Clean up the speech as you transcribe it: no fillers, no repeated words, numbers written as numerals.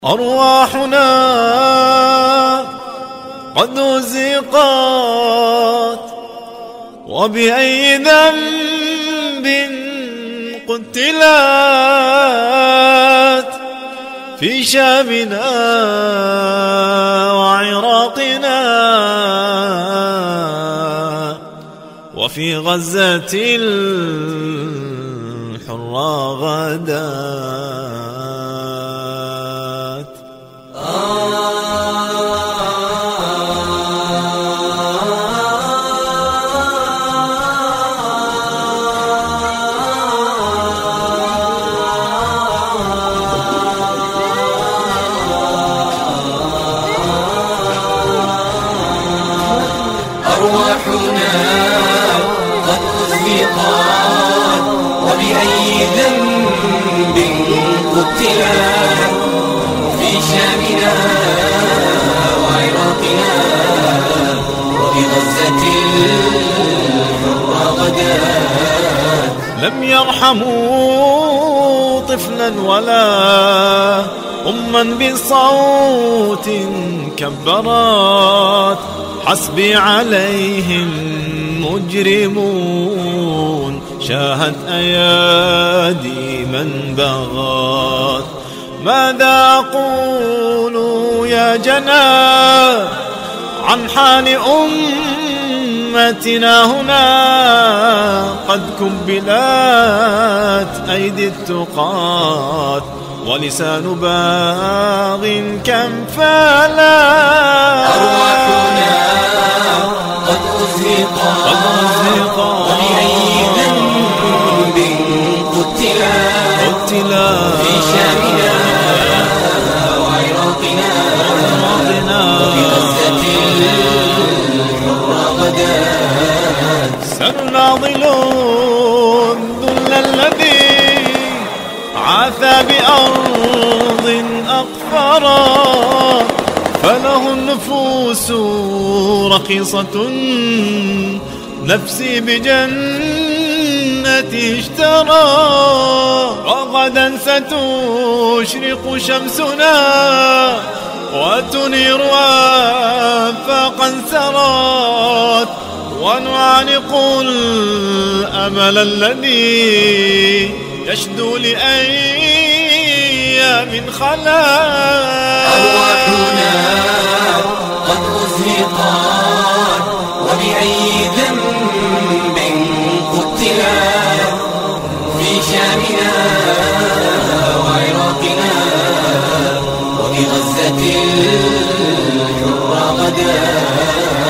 أرواحنا قد أزقت، وبأي ذنب قتلت، في شامنا وعراقنا وفي غزة الحرة غدات. أرواحنا قد أزقت، وبأي ذنب قتلت، في شامنا وعراقنا وفي غزة الحرة غدات. لم يرحموا طفلا ولا أما بصوت كبرت، حسبي عليهم مجرمون، شاهت أيادي من بغت. ماذا أقول يا جنى عن حال أمتنا هنا؟ قد كبلت أيدي التقاة، ولسان باغ كم فلا. أرواحنا قد أزقت، وبأي ذنب قتلت، في شامنا وعراقنا وفي غزة الحرة غدات. سنناضل الذل الذي عاثى بأرض أقفرا، فله النفوس رخيصة، نفسي بجنتي اشترى. وغدا ستشرق شمسنا وتنير آفاقا سرت، ونعانق الأمل الذي يشدو لأيام خلات. أرواحنا قد أزقت، وبأي ذنب قتلت، في شامنا وعراقنا وفي غزة الحرة غدات.